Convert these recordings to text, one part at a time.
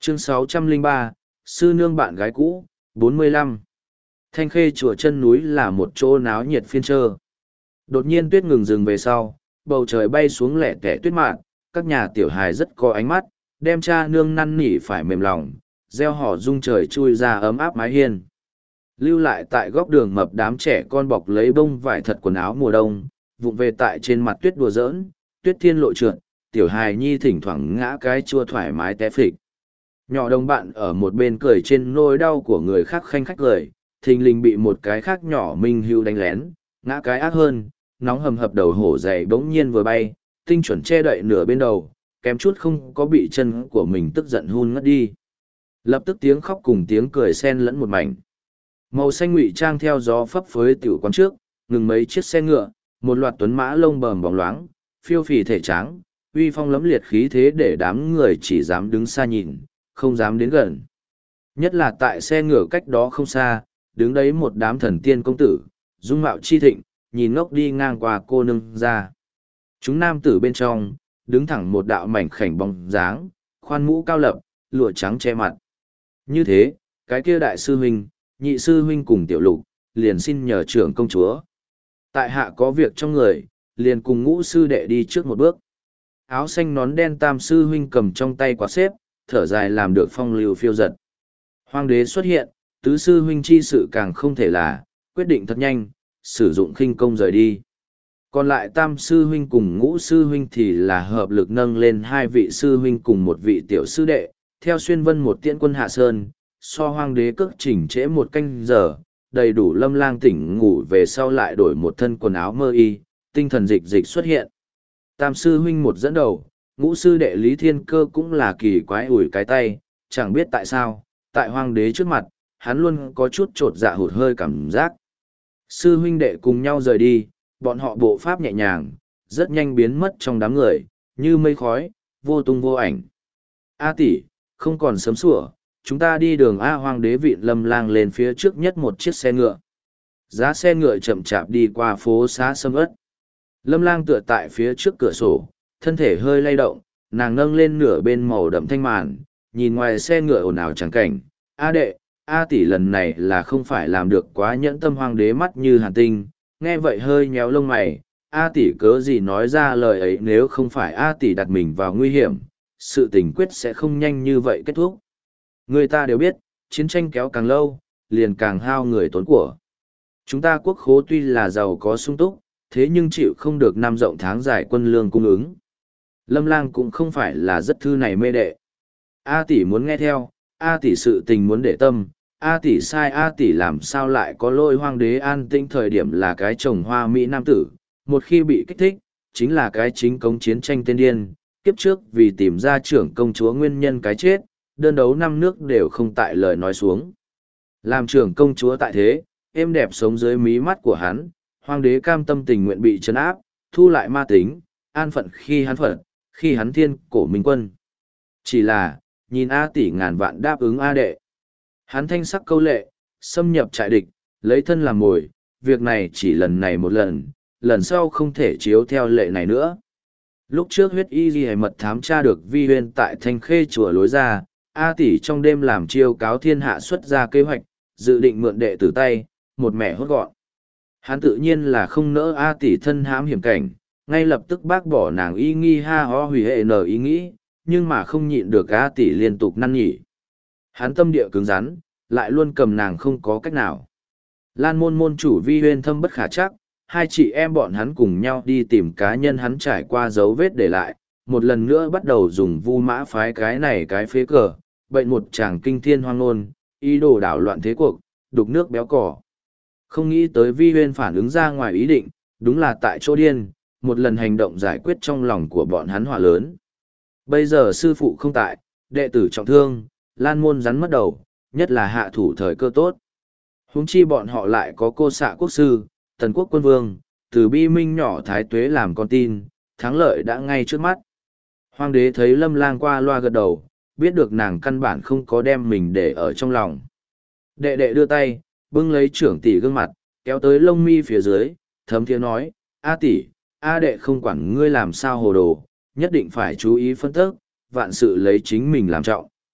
Chương 603, Sư Nương bạn gái cũ, 45. Thanh Khê chùa chân núi là một chỗ náo nhiệt phiên trơ. Đột nhiên tuyết ngừng dừng về sau, bầu trời bay xuống lẻ tẻ tuyết mạn, các nhà tiểu hài rất có ánh mắt, đem cha nương năn nỉ phải mềm lòng, gieo họ rung trời chui ra ấm áp mái hiên. Lưu lại tại góc đường mập đám trẻ con bọc lấy bông vải thật quần áo mùa đông, vụng về tại trên mặt tuyết đùa giỡn, tuyết thiên lộ trượt, tiểu hài nhi thỉnh thoảng ngã cái chua thoải mái té phịch. Nhỏ đồng bạn ở một bên cười trên nỗi đau của người khác khanh khách cười, thình lình bị một cái khác nhỏ minh hưu đánh lén, ngã cái ác hơn, nóng hầm hập đầu hổ dày bỗng nhiên vừa bay, tinh chuẩn che đậy nửa bên đầu, kém chút không có bị chân của mình tức giận hun ngất đi. Lập tức tiếng khóc cùng tiếng cười xen lẫn một mảnh. Màu xanh ngụy trang theo gió phấp phới tiểu quán trước, ngừng mấy chiếc xe ngựa, một loạt tuấn mã lông bờm bóng loáng, phiêu phì thể trắng, uy phong lẫm liệt khí thế để đám người chỉ dám đứng xa nhìn, không dám đến gần. Nhất là tại xe ngựa cách đó không xa, đứng đấy một đám thần tiên công tử, dung mạo chi thịnh, nhìn ngốc đi ngang qua cô nương ra. Chúng nam tử bên trong, đứng thẳng một đạo mảnh khảnh bóng dáng, khoan mũ cao lập, lụa trắng che mặt. Như thế, cái kia đại sư huynh, nhị sư huynh cùng tiểu lục, liền xin nhờ trưởng công chúa. Tại hạ có việc trong người, liền cùng ngũ sư đệ đi trước một bước. Áo xanh nón đen tam sư huynh cầm trong tay quạt xếp, thở dài làm được phong lưu phiêu giật. Hoàng đế xuất hiện, tứ sư huynh chi sự càng không thể là, quyết định thật nhanh, sử dụng khinh công rời đi. Còn lại tam sư huynh cùng ngũ sư huynh thì là hợp lực nâng lên hai vị sư huynh cùng một vị tiểu sư đệ, theo xuyên vân một tiễn quân hạ sơn, so hoàng đế cước chỉnh trễ một canh giờ, đầy đủ Lâm Lang tỉnh ngủ về sau lại đổi một thân quần áo mơ y, tinh thần dịch dịch xuất hiện. Tam sư huynh một dẫn đầu, ngũ sư đệ Lý Thiên Cơ cũng là kỳ quái ủi cái tay, chẳng biết tại sao, tại hoàng đế trước mặt, hắn luôn có chút trột dạ hụt hơi cảm giác. Sư huynh đệ cùng nhau rời đi, bọn họ bộ pháp nhẹ nhàng, rất nhanh biến mất trong đám người, như mây khói, vô tung vô ảnh. A tỷ, không còn sớm sủa, chúng ta đi đường A. Hoàng đế vịn Lâm Lang lên phía trước nhất một chiếc xe ngựa. Giá xe ngựa chậm chạp đi qua phố xá sâm ớt. Lâm Lang tựa tại phía trước cửa sổ, thân thể hơi lay động, nàng nâng lên nửa bên màu đậm thanh màn, nhìn ngoài xe ngựa ồn ào chẳng cảnh. A đệ, A tỷ lần này là không phải làm được quá nhẫn tâm hoàng đế mắt như hàn tinh, nghe vậy hơi nhéo lông mày. A tỷ cớ gì nói ra lời ấy, nếu không phải A tỷ đặt mình vào nguy hiểm, sự tình quyết sẽ không nhanh như vậy kết thúc. Người ta đều biết, chiến tranh kéo càng lâu, liền càng hao người tốn của. Chúng ta quốc khố tuy là giàu có sung túc, thế nhưng chịu không được năm rộng tháng dài quân lương cung ứng. Lâm Lang cũng không phải là rất thư này mê đệ. A tỷ muốn nghe theo, A tỷ sự tình muốn để tâm, A tỷ sai, A tỷ làm sao lại có lỗi. Hoàng đế an tĩnh thời điểm là cái chồng hoa mỹ nam tử, một khi bị kích thích, chính là cái chính cống chiến tranh tên điên. Kiếp trước vì tìm ra trưởng công chúa nguyên nhân cái chết, đơn đấu năm nước đều không tại lời nói xuống. Làm trưởng công chúa tại thế, êm đẹp sống dưới mí mắt của hắn, hoàng đế cam tâm tình nguyện bị trấn áp, thu lại ma tính, an phận khi hắn thiên cổ minh quân. Chỉ là, nhìn A tỷ ngàn vạn đáp ứng A đệ. Hắn thanh sắc câu lệ, xâm nhập trại địch, lấy thân làm mồi, việc này chỉ lần này một lần, lần sau không thể chiếu theo lệ này nữa. Lúc trước huyết y ghi mật thám tra được Vi Huyên tại Thanh Khê chùa lối ra, A tỷ trong đêm làm chiêu cáo thiên hạ xuất ra kế hoạch, dự định mượn đệ tử tay, một mẻ hốt gọn. Hắn tự nhiên là không nỡ A tỷ thân hãm hiểm cảnh, ngay lập tức bác bỏ nàng ý nghi ha ho hủy hệ nở ý nghĩ, nhưng mà không nhịn được A tỷ liên tục năn nhỉ. Hắn tâm địa cứng rắn, lại luôn cầm nàng không có cách nào. Lan môn môn chủ Vi Huyên thâm bất khả chắc, hai chị em bọn hắn cùng nhau đi tìm cá nhân hắn trải qua dấu vết để lại, một lần nữa bắt đầu dùng vu mã phái cái này cái phế cờ, bệnh một chàng kinh thiên hoang ngôn, ý đồ đảo loạn thế cuộc, đục nước béo cỏ. Không nghĩ tới Vi Huyên phản ứng ra ngoài ý định, đúng là tại chỗ điên, một lần hành động giải quyết trong lòng của bọn hắn hỏa lớn. Bây giờ sư phụ không tại, đệ tử trọng thương, Lan môn rắn mất đầu, nhất là hạ thủ thời cơ tốt. Huống chi bọn họ lại có cô xạ quốc sư, tần quốc quân vương, từ bi minh nhỏ thái tuế làm con tin, thắng lợi đã ngay trước mắt. Hoàng đế thấy Lâm Lang qua loa gật đầu, biết được nàng căn bản không có đem mình để ở trong lòng. Đệ đệ đưa tay, bưng lấy trưởng tỷ gương mặt, kéo tới lông mi phía dưới, thấm thiế nói, A tỷ, A đệ không quản ngươi làm sao hồ đồ, nhất định phải chú ý phân tích, vạn sự lấy chính mình làm trọng.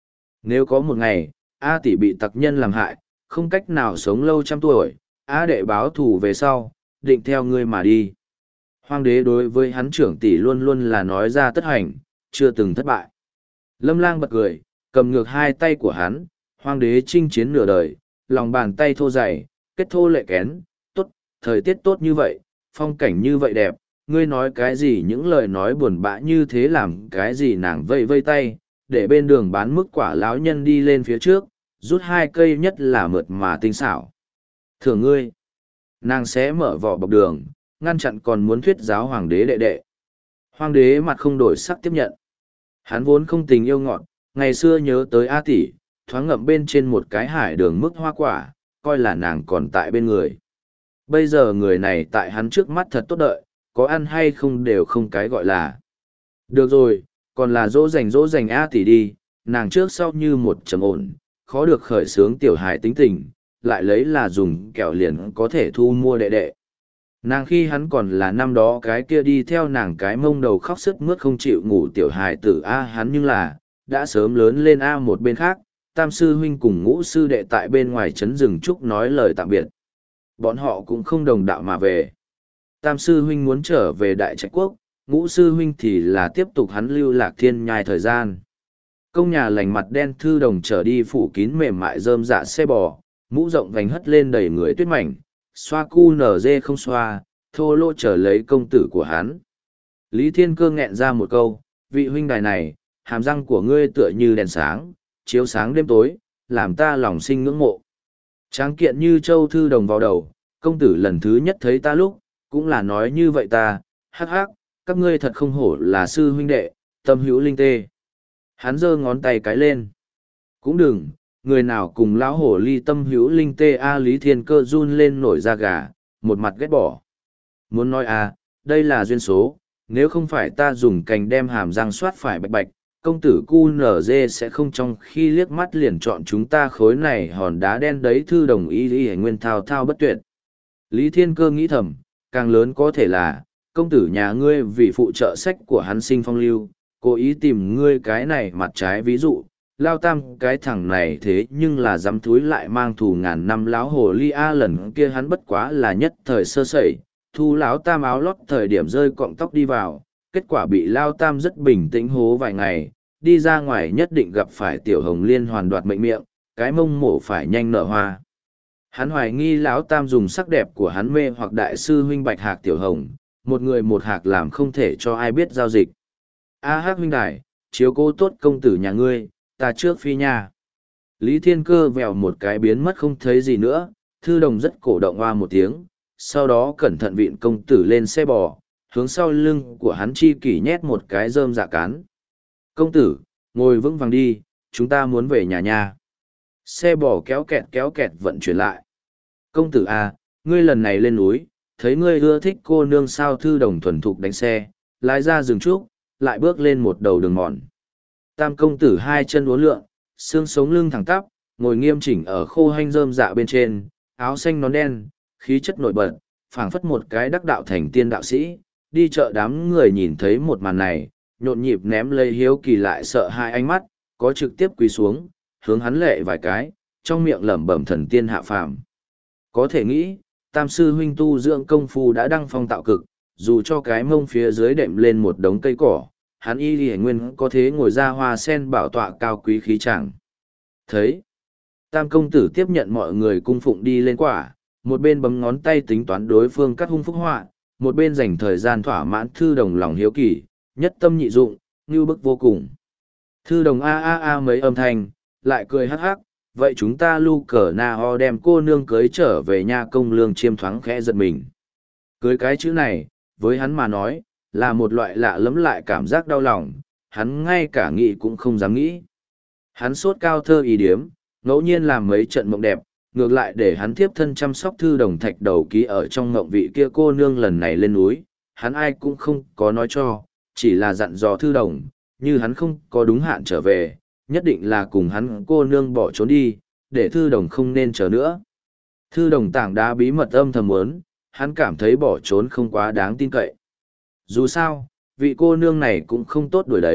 Nếu có một ngày, A tỷ bị tặc nhân làm hại, không cách nào sống lâu trăm tuổi, A đệ báo thù về sau, định theo ngươi mà đi. Hoàng đế đối với hắn trưởng tỷ luôn luôn là nói ra tất hành, chưa từng thất bại. Lâm Lang bật cười, cầm ngược hai tay của hắn, hoàng đế chinh chiến nửa đời, lòng bàn tay thô dày, kết thô lệ kén, tốt, thời tiết tốt như vậy, phong cảnh như vậy đẹp, ngươi nói cái gì những lời nói buồn bã như thế làm cái gì nàng vây vây tay, để bên đường bán mức quả lão nhân đi lên phía trước, rút hai cây nhất là mượt mà tinh xảo. Thưởng ngươi, nàng sẽ mở vỏ bọc đường, ngăn chặn còn muốn thuyết giáo hoàng đế đệ đệ. Hoàng đế mặt không đổi sắc tiếp nhận. Hắn vốn không tình yêu ngọt, ngày xưa nhớ tới A tỷ, thoáng ngậm bên trên một cái hải đường mức hoa quả, coi là nàng còn tại bên người. Bây giờ người này tại hắn trước mắt thật tốt đợi, có ăn hay không đều không cái gọi là. Được rồi, còn là dỗ dành A tỷ đi, nàng trước sau như một trầm ổn, khó được khởi sướng tiểu hài tính tình, lại lấy là dùng kẹo liền có thể thu mua đệ đệ. Nàng khi hắn còn là năm đó cái kia đi theo nàng cái mông đầu khóc sức mướt không chịu ngủ tiểu hài tử A hắn nhưng là, đã sớm lớn lên A một bên khác, tam sư huynh cùng ngũ sư đệ tại bên ngoài trấn rừng trúc nói lời tạm biệt. Bọn họ cũng không đồng đạo mà về. Tam sư huynh muốn trở về đại trạch quốc, ngũ sư huynh thì là tiếp tục hắn lưu lạc thiên nhai thời gian. Công nhà lành mặt đen thư đồng trở đi phủ kín mềm mại rơm dạ xe bò, mũ rộng vành hất lên đầy người tuyết mảnh, xoa cu nở dê không xoa, thô lỗ trở lấy công tử của hắn. Lý Thiên Cơ nghẹn ra một câu, vị huynh đài này, hàm răng của ngươi tựa như đèn sáng, chiếu sáng đêm tối, làm ta lòng sinh ngưỡng mộ. Tráng kiện như châu thư đồng vào đầu, công tử lần thứ nhất thấy ta lúc, cũng là nói như vậy ta, hắc hắc, các ngươi thật không hổ là sư huynh đệ, tâm hữu linh tê. Hắn giơ ngón tay cái lên. Cũng đừng, người nào cùng lão hổ ly tâm hữu linh tê a Lý Thiên Cơ run lên nổi da gà, một mặt ghét bỏ. Muốn nói đây là duyên số, nếu không phải ta dùng cành đem hàm răng soát phải bạch bạch, công tử cu nở dê sẽ không trong khi liếc mắt liền chọn chúng ta khối này hòn đá đen đấy thư đồng ý lý nguyên thao thao bất tuyệt. Lý Thiên Cơ nghĩ thầm, càng lớn có thể là, công tử nhà ngươi vì phụ trợ sách của hắn sinh phong lưu, cố ý tìm ngươi cái này mặt trái ví dụ, lao tam cái thằng này thế nhưng là dám thúi lại mang thù ngàn năm láo hồ ly a lần kia hắn bất quá là nhất thời sơ sẩy, thu láo tam áo lót thời điểm rơi cọng tóc đi vào, kết quả bị lao tam rất bình tĩnh hố vài ngày, đi ra ngoài nhất định gặp phải tiểu hồng liên hoàn đoạt mệnh miệng, cái mông mổ phải nhanh nở hoa. Hắn hoài nghi lão tam dùng sắc đẹp của hắn mê hoặc đại sư huynh bạch hạc tiểu hồng, một người một hạc làm không thể cho ai biết giao dịch. A hắc huynh đài, chiếu cố tốt công tử nhà ngươi, ta trước phi nha. Lý Thiên Cơ vèo một cái biến mất không thấy gì nữa, thư đồng rất cổ động hoa một tiếng, sau đó cẩn thận vịn công tử lên xe bò, hướng sau lưng của hắn chi kỷ nhét một cái rơm dạ cán. Công tử, ngồi vững vàng đi, chúng ta muốn về nhà nha. Xe bò kéo kẹt vận chuyển lại. Công tử ngươi lần này lên núi, thấy ngươi ưa thích cô nương sao thư đồng thuần thục đánh xe, lái ra rừng trúc, lại bước lên một đầu đường mòn. Tam công tử hai chân uốn lượn, xương sống lưng thẳng tắp, ngồi nghiêm chỉnh ở khô hanh rơm dạ bên trên, áo xanh nón đen, khí chất nổi bật, phảng phất một cái đắc đạo thành tiên đạo sĩ. Đi chợ đám người nhìn thấy một màn này, nhộn nhịp ném lấy hiếu kỳ lại sợ hai ánh mắt, có trực tiếp quỳ xuống, hướng hắn lệ vài cái, trong miệng lẩm bẩm thần tiên hạ phàm. Có thể nghĩ, tam sư huynh tu dưỡng công phu đã đăng phong tạo cực, dù cho cái mông phía dưới đệm lên một đống cây cỏ, hắn y lì nguyên có thế ngồi ra hoa sen bảo tọa cao quý khí chẳng. Thấy, tam công tử tiếp nhận mọi người cung phụng đi lên quả, một bên bấm ngón tay tính toán đối phương cắt hung phúc họa, một bên dành thời gian thỏa mãn thư đồng lòng hiếu kỳ, nhất tâm nhị dụng, như bức vô cùng. Thư đồng a mấy âm thanh, lại cười hắc hắc, vậy chúng ta lu cờ na ho đem cô nương cưới trở về nha công lương chiêm thoáng khẽ giật mình. Cưới cái chữ này, với hắn mà nói, là một loại lạ lẫm lại cảm giác đau lòng, hắn ngay cả nghĩ cũng không dám nghĩ. Hắn sốt cao thơ ý điếm, ngẫu nhiên làm mấy trận mộng đẹp, ngược lại để hắn tiếp thân chăm sóc thư đồng thạch đầu ký ở trong mộng vị kia cô nương lần này lên núi, hắn ai cũng không có nói cho, chỉ là dặn dò thư đồng, như hắn không có đúng hạn trở về, nhất định là cùng hắn cô nương bỏ trốn đi, để thư đồng không nên chờ nữa. Thư đồng tảng đá bí mật âm thầm muốn, hắn cảm thấy bỏ trốn không quá đáng tin cậy. Dù sao, vị cô nương này cũng không tốt đuổi đấy,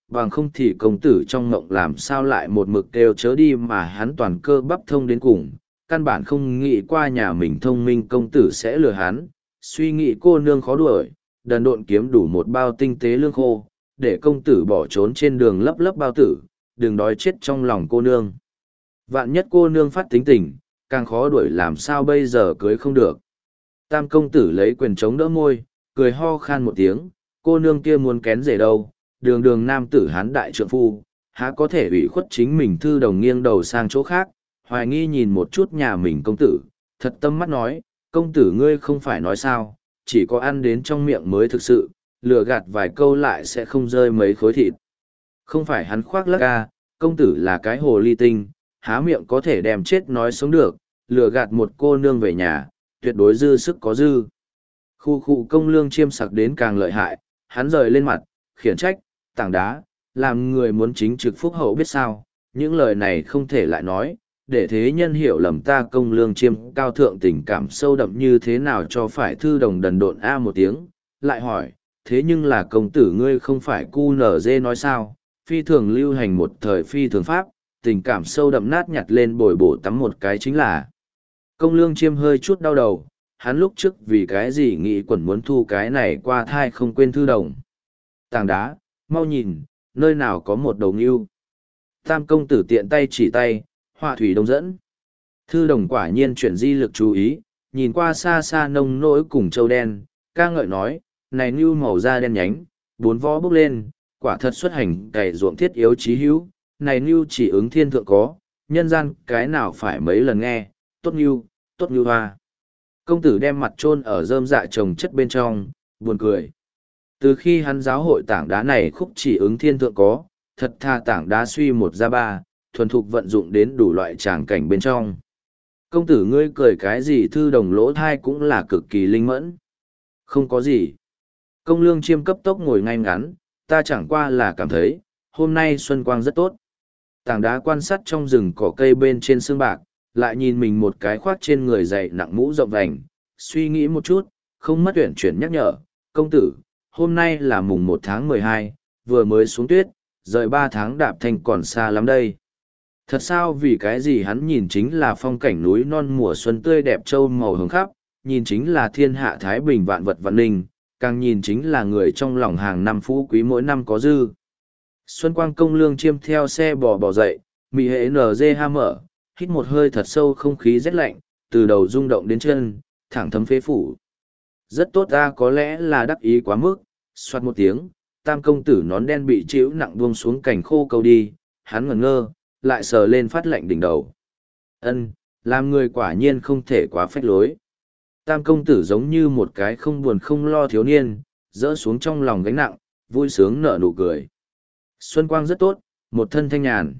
bằng không thì công tử trong mộng làm sao lại một mực kêu chớ đi mà hắn toàn cơ bắp thông đến cùng, căn bản không nghĩ qua nhà mình thông minh công tử sẽ lừa hắn, suy nghĩ cô nương khó đuổi, đần độn kiếm đủ một bao tinh tế lương khô, để công tử bỏ trốn trên đường lấp lấp bao tử, đừng đói chết trong lòng cô nương. Vạn nhất cô nương phát tính tình, càng khó đuổi làm sao bây giờ cưới không được. Tam công tử lấy quyền chống đỡ môi, cười ho khan một tiếng, cô nương kia muốn kén rể đâu, đường đường nam tử hán đại trượng phu, há có thể ủy khuất chính mình. Thư đồng nghiêng đầu sang chỗ khác, hoài nghi nhìn một chút nhà mình công tử, thật tâm mắt nói, công tử ngươi không phải nói sao, chỉ có ăn đến trong miệng mới thực sự, lừa gạt vài câu lại sẽ không rơi mấy khối thịt. Không phải hắn khoác lác ca, công tử là cái hồ ly tinh, há miệng có thể đem chết nói sống được, lừa gạt một cô nương về nhà, tuyệt đối dư sức có dư. Khu khu công lương chiêm sặc đến càng lợi hại, hắn rời lên mặt, khiển trách, tảng đá, làm người muốn chính trực phúc hậu biết sao, những lời này không thể lại nói, để thế nhân hiểu lầm ta công lương chiêm cao thượng tình cảm sâu đậm như thế nào cho phải. Thư đồng đần độn a một tiếng, lại hỏi, thế nhưng là công tử ngươi không phải cu nở dê nói sao, phi thường lưu hành một thời phi thường pháp, tình cảm sâu đậm nát nhặt lên bồi bổ tắm một cái chính là. Công lương chiêm hơi chút đau đầu, hắn lúc trước vì cái gì nghĩ quẩn muốn thu cái này qua thai không quên thư đồng. Tảng đá, mau nhìn, nơi nào có một đầu ngưu. Tam công tử tiện tay chỉ tay, họa thủy đông dẫn. Thư đồng quả nhiên chuyển di lực chú ý, nhìn qua xa xa nông nỗi cùng châu đen, ca ngợi nói, này ngưu màu da đen nhánh, bốn vó bốc lên, quả thật xuất hành cày ruộng thiết yếu chí hữu, này ngưu chỉ ứng thiên thượng có, nhân gian cái nào phải mấy lần nghe, tốt ngưu hoa. Công tử đem mặt chôn ở rơm dạ trồng chất bên trong, buồn cười. Từ khi hắn giáo hội tảng đá này khúc chỉ ứng thiên thượng có, thật tha tảng đá suy một ra ba, thuần thục vận dụng đến đủ loại tràng cảnh bên trong. Công tử ngươi cười cái gì? Thư đồng lỗ thai cũng là cực kỳ linh mẫn. Không có gì. Công lương chiêm cấp tốc ngồi ngay ngắn, ta chẳng qua là cảm thấy, hôm nay xuân quang rất tốt. Tảng đá quan sát trong rừng cỏ cây bên trên xương bạc, lại nhìn mình một cái khoác trên người dày nặng mũ rộng vành, suy nghĩ một chút, không mất uyển chuyển nhắc nhở, công tử, hôm nay là mùng 1 tháng 12, vừa mới xuống tuyết, rời 3 tháng đạp thanh còn xa lắm đây. Thật sao? Vì cái gì hắn nhìn chính là phong cảnh núi non mùa xuân tươi đẹp châu màu hồng khắp, nhìn chính là thiên hạ thái bình vạn vật vạn ninh, càng nhìn chính là người trong lòng hàng năm phú quý mỗi năm có dư. Xuân quang công lương chiêm theo xe bò dậy, mị hệ NG ha mở, hít một hơi thật sâu không khí rét lạnh, từ đầu rung động đến chân, thẳng thấm phế phủ. Rất tốt ta, có lẽ là đắc ý quá mức, xoát một tiếng, tam công tử nón đen bị chịu nặng buông xuống cành khô cầu đi, hắn ngẩn ngơ, lại sờ lên phát lạnh đỉnh đầu. Ân, làm người quả nhiên không thể quá phách lối. Tam công tử giống như một cái không buồn không lo thiếu niên, dỡ xuống trong lòng gánh nặng, vui sướng nở nụ cười. Xuân quang rất tốt, một thân thanh nhàn.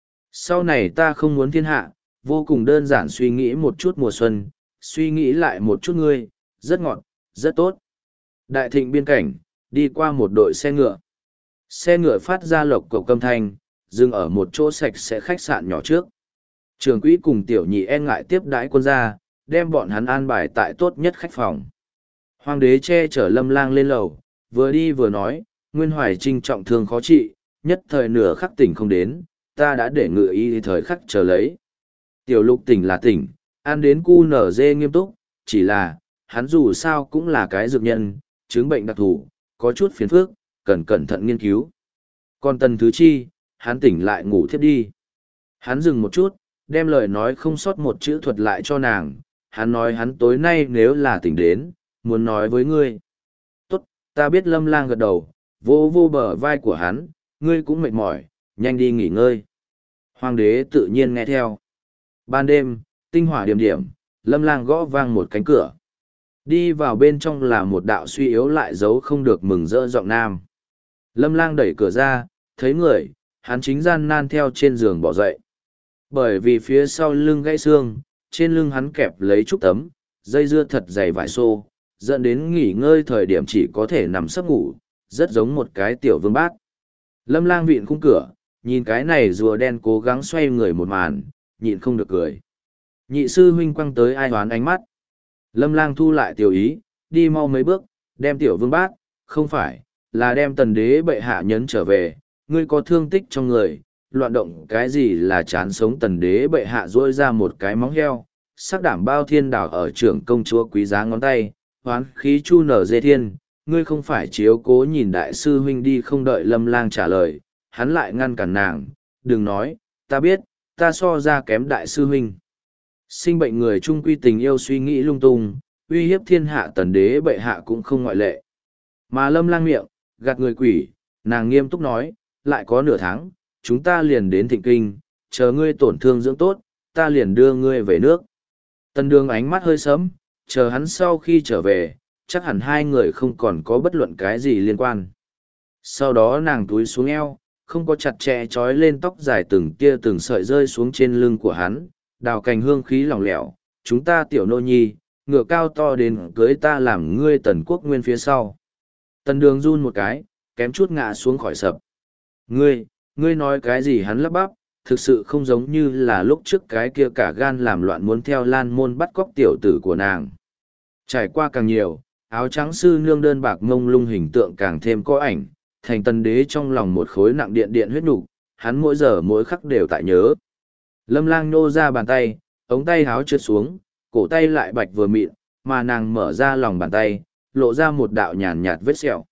Sau này ta không muốn thiên hạ, vô cùng đơn giản suy nghĩ một chút mùa xuân, suy nghĩ lại một chút ngươi, rất ngọt, rất tốt. Đại thịnh biên cảnh, đi qua một đội xe ngựa. Xe ngựa phát ra lộc cộc âm thanh, dừng ở một chỗ sạch sẽ khách sạn nhỏ trước. Trường quỹ cùng tiểu nhị e ngại tiếp đãi quân gia, đem bọn hắn an bài tại tốt nhất khách phòng. Hoàng đế che chở Lâm Lang lên lầu, vừa đi vừa nói, Nguyên Hoài Trinh trọng thương khó trị, nhất thời nửa khắc tỉnh không đến, ta đã để ngựa y thời khắc chờ lấy. Tiểu Lục tỉnh là tỉnh, ăn đến cu nở dê nghiêm túc, chỉ là, hắn dù sao cũng là cái dược nhân, chứng bệnh đặc thù, có chút phiền phức, cần cẩn thận nghiên cứu. Còn Tần Thứ Chi, hắn tỉnh lại ngủ thiếp đi. Hắn dừng một chút, đem lời nói không sót một chữ thuật lại cho nàng, hắn nói hắn tối nay nếu là tỉnh đến, muốn nói với ngươi. Tốt, ta biết. Lâm Lang gật đầu, vô vô bờ vai của hắn, ngươi cũng mệt mỏi, nhanh đi nghỉ ngơi. Hoàng đế tự nhiên nghe theo. Ban đêm, tinh hỏa điểm điểm, Lâm Lang gõ vang một cánh cửa. Đi vào bên trong là một đạo suy yếu lại giấu không được mừng rỡ giọng nam. Lâm Lang đẩy cửa ra, thấy người, hắn chính gian nan theo trên giường bỏ dậy. Bởi vì phía sau lưng gãy xương, trên lưng hắn kẹp lấy trúc tấm, dây dưa thật dày vải xô, dẫn đến nghỉ ngơi thời điểm chỉ có thể nằm sấp ngủ, rất giống một cái tiểu vương bát. Lâm Lang vịn khung cửa, nhìn cái này rùa đen cố gắng xoay người một màn, nhịn không được cười. Nhị sư huynh quăng tới ai hoán ánh mắt. Lâm Lang thu lại tiểu ý, đi mau mấy bước, đem tiểu vương bát, không phải, là đem tần đế bệ hạ nhấn trở về, ngươi có thương tích trong người, loạn động cái gì là chán sống. Tần đế bệ hạ duỗi ra một cái móng heo, sắc đảm bao thiên đảo ở trưởng công chúa quý giá ngón tay, hoán khí chu nở dê thiên, ngươi không phải chiếu cố nhìn đại sư huynh đi. Không đợi Lâm Lang trả lời, hắn lại ngăn cản nàng, đừng nói, ta biết, ta so ra kém đại sư huynh. Sinh bệnh người trung quy tình yêu suy nghĩ lung tung, uy hiếp thiên hạ. Tần đế bệ hạ cũng không ngoại lệ. Mà Lâm Lang miệng, gạt người quỷ, nàng nghiêm túc nói, lại có nửa tháng, chúng ta liền đến Thịnh Kinh, chờ ngươi tổn thương dưỡng tốt, ta liền đưa ngươi về nước. Tần Đường ánh mắt hơi sớm, chờ hắn sau khi trở về, chắc hẳn hai người không còn có bất luận cái gì liên quan. Sau đó nàng túi xuống eo, không có chặt chẽ trói lên tóc dài từng tia từng sợi rơi xuống trên lưng của hắn, đào cành hương khí lỏng lẻo, chúng ta tiểu nô nhi, ngựa cao to đến cưới ta làm ngươi Tần Quốc Nguyên phía sau. Tần Đường run một cái, kém chút ngã xuống khỏi sập. Ngươi nói cái gì? Hắn lắp bắp, thực sự không giống như là lúc trước cái kia cả gan làm loạn muốn theo Lan Môn bắt cóc tiểu tử của nàng. Trải qua càng nhiều, áo trắng sư nương đơn bạc mông lung hình tượng càng thêm có ảnh, thành Tần đế trong lòng một khối nặng điện điện huyết nục, hắn mỗi giờ mỗi khắc đều tại nhớ. Lâm Lang nô ra bàn tay, ống tay háo trượt xuống, cổ tay lại bạch vừa mịn, mà nàng mở ra lòng bàn tay, lộ ra một đạo nhàn nhạt vết sẹo.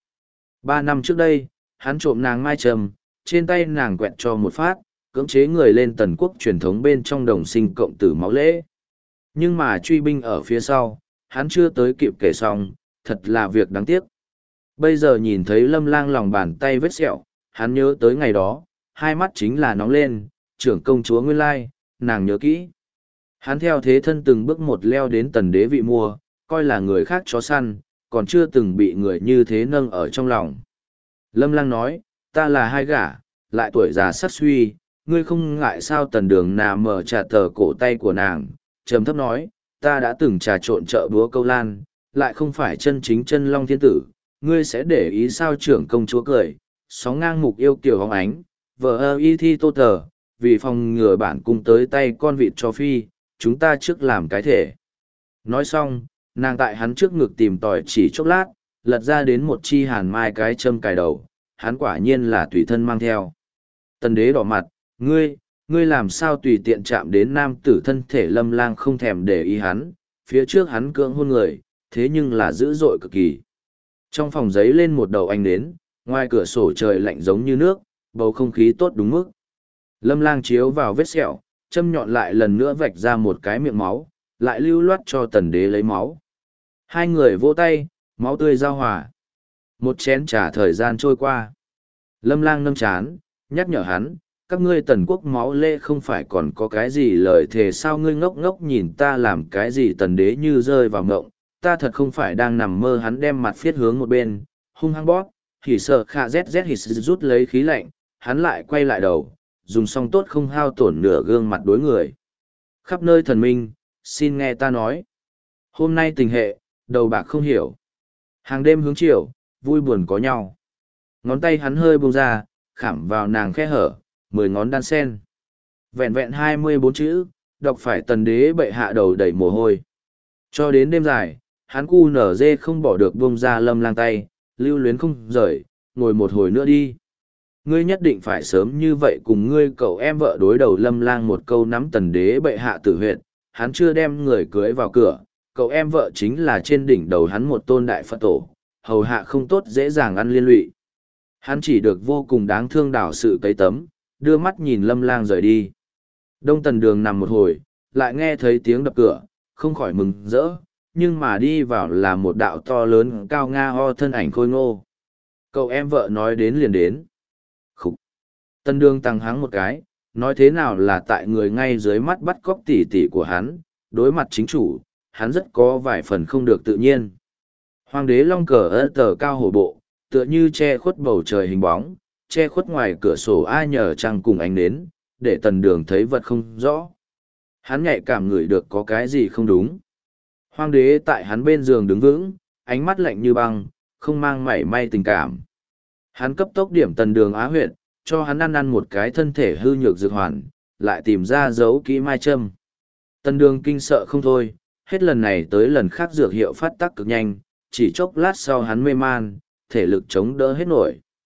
3 năm trước đây, hắn trộm nàng mai trầm, trên tay nàng quẹt cho một phát, cưỡng chế người lên Tần Quốc truyền thống bên trong đồng sinh cộng tử máu lễ. Nhưng mà truy binh ở phía sau, hắn chưa tới kịp kể xong, thật là việc đáng tiếc. Bây giờ nhìn thấy Lâm Lang lòng bàn tay vết sẹo, hắn nhớ tới ngày đó, hai mắt chính là nóng lên, trưởng công chúa nguyên lai, nàng nhớ kỹ. Hắn theo thế thân từng bước một leo đến Tần đế vị mua, coi là người khác chó săn, còn chưa từng bị người như thế nâng ở trong lòng. Lâm Lang nói, ta là hai gả, lại tuổi già sắc suy, ngươi không ngại sao? Tần Đường nà mở trà tờ cổ tay của nàng, trầm thấp nói, ta đã từng trà trộn chợ búa câu lan, lại không phải chân chính chân long thiên tử, ngươi sẽ để ý sao? Trưởng công chúa cười, sóng ngang mục yêu kiểu hóng ánh, vợ ơ y thi tô tờ, vì phòng ngừa bản cung tới tay con vịt cho phi, chúng ta trước làm cái thể. Nói xong, nàng tại hắn trước ngực tìm tòi chỉ chốc lát, lật ra đến một chi hàn mai cái châm cài đầu, hắn quả nhiên là tùy thân mang theo. Tần đế đỏ mặt, ngươi làm sao tùy tiện chạm đến nam tử thân thể? Lâm Lang không thèm để ý hắn, phía trước hắn cưỡng hôn người, thế nhưng là dữ dội cực kỳ. Trong phòng giấy lên một đầu ánh nến, ngoài cửa sổ trời lạnh giống như nước, bầu không khí tốt đúng mức. Lâm Lang chiếu vào vết sẹo, châm nhọn lại lần nữa vạch ra một cái miệng máu, lại lưu loát cho tần đế lấy máu. Hai người vỗ tay, máu tươi giao hòa. Một chén trà thời gian trôi qua. Lâm Lang nâng chán, nhắc nhở hắn, các ngươi Tần Quốc máu lê không phải còn có cái gì lời thề sao? Ngươi ngốc ngốc nhìn ta làm cái gì? Tần đế như rơi vào ngộng, ta thật không phải đang nằm mơ. Hắn đem mặt phiết hướng một bên, hung hăng bóp, thì sợ khạ rét hít rút lấy khí lạnh, hắn lại quay lại đầu, dùng xong tốt không hao tổn nửa gương mặt đối người. Khắp nơi thần minh, xin nghe ta nói. Hôm nay tình hệ, đầu bạc không hiểu. Hàng đêm hướng chiều, vui buồn có nhau. Ngón tay hắn hơi buông ra, khảm vào nàng khe hở, 10 ngón đan sen. Vẹn vẹn 24 chữ, đọc phải tần đế bệ hạ đầu đầy mồ hôi. Cho đến đêm dài, hắn cu nở dê không bỏ được buông ra Lâm Lang tay, lưu luyến không rời, ngồi một hồi nữa đi. Ngươi nhất định phải sớm như vậy cùng ngươi cậu em vợ đối đầu. Lâm Lang một câu nắm tần đế bệ hạ tử huyệt, hắn chưa đem người cưới vào cửa, cậu em vợ chính là trên đỉnh đầu hắn một tôn đại Phật tổ, hầu hạ không tốt dễ dàng ăn liên lụy. Hắn chỉ được vô cùng đáng thương đảo sự cấy tấm, đưa mắt nhìn Lâm Lang rời đi. Đông Tần Đường nằm một hồi, lại nghe thấy tiếng đập cửa, không khỏi mừng rỡ, nhưng mà đi vào là một đạo to lớn cao nga ho thân ảnh khôi ngô. Cậu em vợ nói đến liền đến. Khúc! Tần Đường tăng hắng một cái, nói thế nào là tại người ngay dưới mắt bắt cóc tỉ tỉ của hắn, đối mặt chính chủ, hắn rất có vài phần không được tự nhiên. Hoàng đế long cờ ơ tờ cao hổ bộ, tựa như che khuất bầu trời hình bóng, che khuất ngoài cửa sổ ai nhờ trăng cùng ánh nến, để Tần Đường thấy vật không rõ. Hắn nhạy cảm ngửi được có cái gì không đúng. Hoàng đế tại hắn bên giường đứng vững, ánh mắt lạnh như băng, không mang mảy may tình cảm. Hắn cấp tốc điểm Tần Đường á huyệt, cho hắn ăn một cái thân thể hư nhược dược hoàn, lại tìm ra dấu kỹ mai châm. Tần Đường kinh sợ không thôi, hết lần này tới lần khác dược hiệu phát tác cực nhanh, chỉ chốc lát sau hắn mê man, thể lực chống đỡ hết nổi.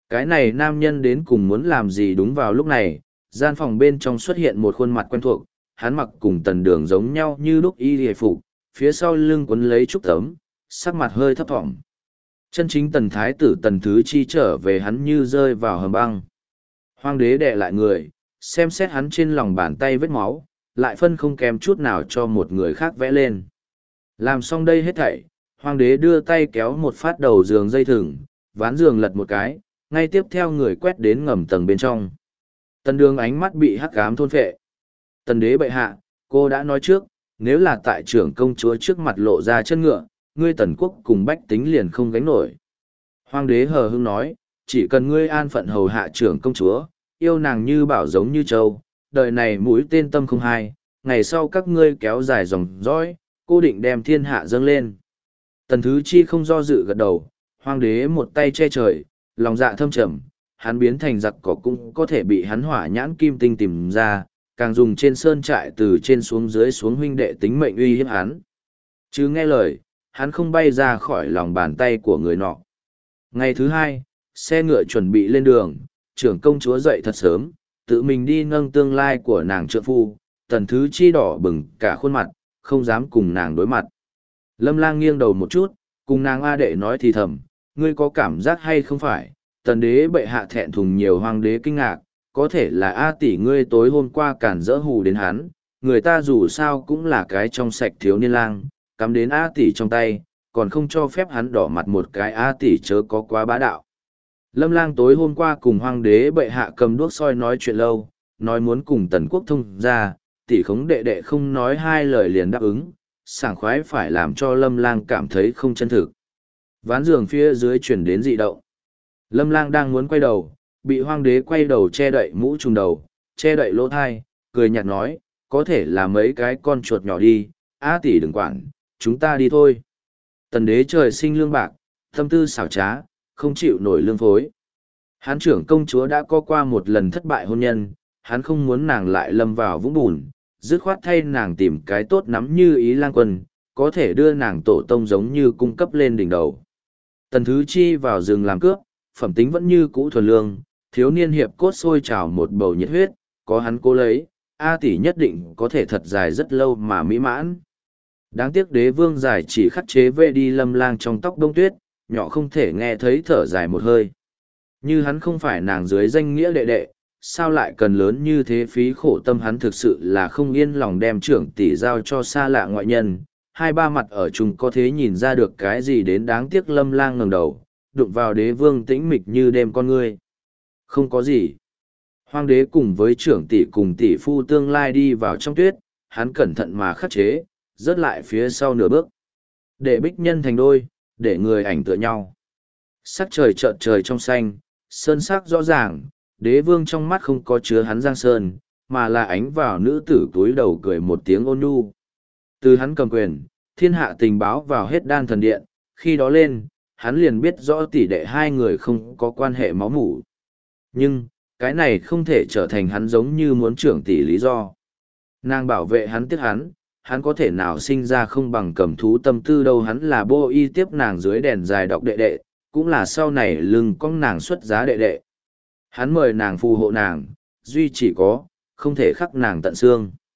Cái này nam nhân đến cùng muốn làm gì? Đúng vào lúc này, gian phòng bên trong xuất hiện một khuôn mặt quen thuộc, hắn mặc cùng Tần Đường giống nhau như lúc y hề phục, phía sau lưng quấn lấy trúc tấm, sắc mặt hơi thấp thỏm. Chân chính Tần Thái tử Tần Thứ Chi trở về, hắn như rơi vào hầm băng. Hoàng đế đè lại người, xem xét hắn trên lòng bàn tay vết máu, lại phân không kém chút nào cho một người khác vẽ lên. Làm xong đây hết thảy, hoàng đế đưa tay kéo một phát đầu giường dây thừng, ván giường lật một cái, ngay tiếp theo người quét đến ngầm tầng bên trong. Tần Đường ánh mắt bị hắc ám thôn phệ. Tần đế bệ hạ, cô đã nói trước, nếu là tại trưởng công chúa trước mặt lộ ra chân ngựa, ngươi Tần quốc cùng bách tính liền không gánh nổi. Hoàng đế hờ hững nói, chỉ cần ngươi an phận hầu hạ trưởng công chúa, yêu nàng như bảo giống như châu, đời này mũi tên tâm không hai, ngày sau các ngươi kéo dài dòng dõi, cô định đem thiên hạ dâng lên. Tần Thứ Chi không do dự gật đầu, hoàng đế một tay che trời, lòng dạ thâm trầm, hắn biến thành giặc cỏ cũng có thể bị hắn hỏa nhãn kim tinh tìm ra, càng dùng trên sơn trại từ trên xuống dưới xuống huynh đệ tính mệnh uy hiếp hắn. Chứ nghe lời, hắn không bay ra khỏi lòng bàn tay của người nọ. Ngày thứ hai, xe ngựa chuẩn bị lên đường, trưởng công chúa dậy thật sớm, tự mình đi nâng tương lai của nàng trượng phu, Tần Thứ Chi đỏ bừng cả khuôn mặt, không dám cùng nàng đối mặt. Lâm Lang nghiêng đầu một chút, cùng nàng A Đệ nói thì thầm, ngươi có cảm giác hay không phải, Tần đế bệ hạ thẹn thùng nhiều. Hoàng đế kinh ngạc, có thể là A tỷ ngươi tối hôm qua cản rỡ hù đến hắn, người ta dù sao cũng là cái trong sạch thiếu niên lang, cắm đến A tỷ trong tay, còn không cho phép hắn đỏ mặt một cái. A tỷ chớ có quá bá đạo. Lâm Lang tối hôm qua cùng hoàng đế bệ hạ cầm đuốc soi nói chuyện lâu, nói muốn cùng Tần quốc thông ra, tỷ khống đệ đệ không nói hai lời liền đáp ứng, sảng khoái phải làm cho Lâm Lang cảm thấy không chân thực. Ván giường phía dưới chuyển đến dị động. Lâm Lang đang muốn quay đầu, bị hoàng đế quay đầu che đậy mũ trùm đầu, che đậy lỗ thai, cười nhạt nói, có thể là mấy cái con chuột nhỏ đi, A tỷ đừng quản, chúng ta đi thôi. Tần đế trời sinh lương bạc, tâm tư xảo trá, không chịu nổi lương phối. Hán trưởng công chúa đã có qua một lần thất bại hôn nhân, hắn không muốn nàng lại lâm vào vũng bùn, dứt khoát thay nàng tìm cái tốt nắm như ý lang quân, có thể đưa nàng tổ tông giống như cung cấp lên đỉnh đầu. Tần Thứ Chi vào rừng làm cướp, phẩm tính vẫn như cũ thuần lương, thiếu niên hiệp cốt sôi trào một bầu nhiệt huyết, có hắn cố lấy, A tỷ nhất định có thể thật dài rất lâu mà mỹ mãn. Đáng tiếc đế vương giải chỉ khắc chế về đi Lâm Lang trong tóc đông tuyết, nhỏ không thể nghe thấy thở dài một hơi. Như hắn không phải nàng dưới danh nghĩa đệ đệ, sao lại cần lớn như thế phí khổ tâm? Hắn thực sự là không yên lòng đem trưởng tỷ giao cho xa lạ ngoại nhân, hai ba mặt ở chung có thế nhìn ra được cái gì đến. Đáng tiếc Lâm Lang ngẩng đầu, đụng vào đế vương tĩnh mịch như đêm con ngươi. Không có gì. Hoàng đế cùng với trưởng tỷ cùng tỷ phu tương lai đi vào trong tuyết, hắn cẩn thận mà khắc chế, rớt lại phía sau nửa bước. Để bích nhân thành đôi, để người ảnh tựa nhau. Sắc trời chợt trời trong xanh, sơn sắc rõ ràng, đế vương trong mắt không có chứa hắn giang sơn, mà là ánh vào nữ tử túi đầu cười một tiếng ôn nhu. Từ hắn cầm quyền, thiên hạ tình báo vào hết đan thần điện, khi đó lên, hắn liền biết rõ tỷ đệ hai người không có quan hệ máu mủ. Nhưng, cái này không thể trở thành hắn giống như muốn trưởng tỷ lý do. Nàng bảo vệ hắn tiếc hắn có thể nào sinh ra không bằng cầm thú tâm tư đâu. Hắn là bô y tiếp nàng dưới đèn dài đọc đệ đệ, cũng là sau này lưng cong nàng xuất giá đệ đệ. Hắn mời nàng phù hộ nàng, duy chỉ có, không thể khắc nàng tận xương.